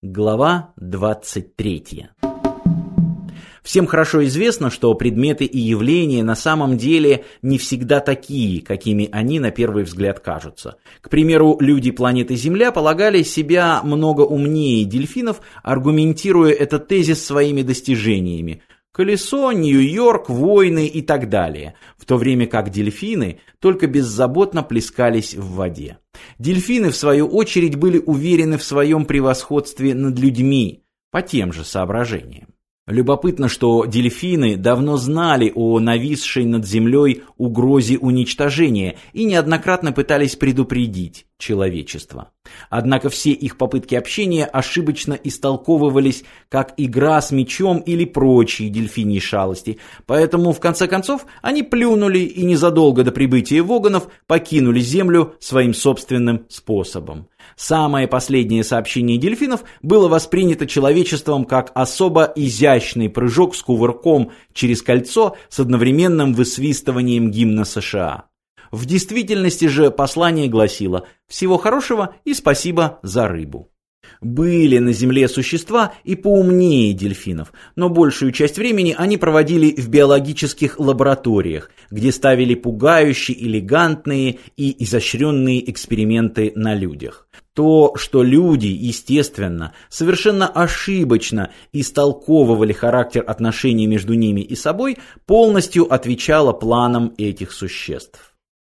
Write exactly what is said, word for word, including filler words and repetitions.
Глава двадцать третья. Всем хорошо известно, что предметы и явления на самом деле не всегда такие, какими они на первый взгляд кажутся. К примеру, люди планеты Земля полагали себя много умнее дельфинов, аргументируя этот тезис своими достижениями. Колесо, Нью-Йорк, войны и так далее, в то время как дельфины только беззаботно плескались в воде. Дельфины, в свою очередь, были уверены в своем превосходстве над людьми, по тем же соображениям. Любопытно, что дельфины давно знали о нависшей над землей угрозе уничтожения и неоднократно пытались предупредить человечество. Однако все их попытки общения ошибочно истолковывались как игра с мячом или прочие дельфиньи шалости, поэтому в конце концов они плюнули и незадолго до прибытия вогонов покинули Землю своим собственным способом. Самое последнее сообщение дельфинов было воспринято человечеством как особо изящный прыжок с кувырком через кольцо с одновременным высвистыванием гимна США. В действительности же послание гласило «Всего хорошего и спасибо за рыбу». Были на Земле существа и поумнее дельфинов, но большую часть времени они проводили в биологических лабораториях, где ставили пугающие, элегантные и изощренные эксперименты на людях. То, что люди, естественно, совершенно ошибочно истолковывали характер отношений между ними и собой, полностью отвечало планам этих существ.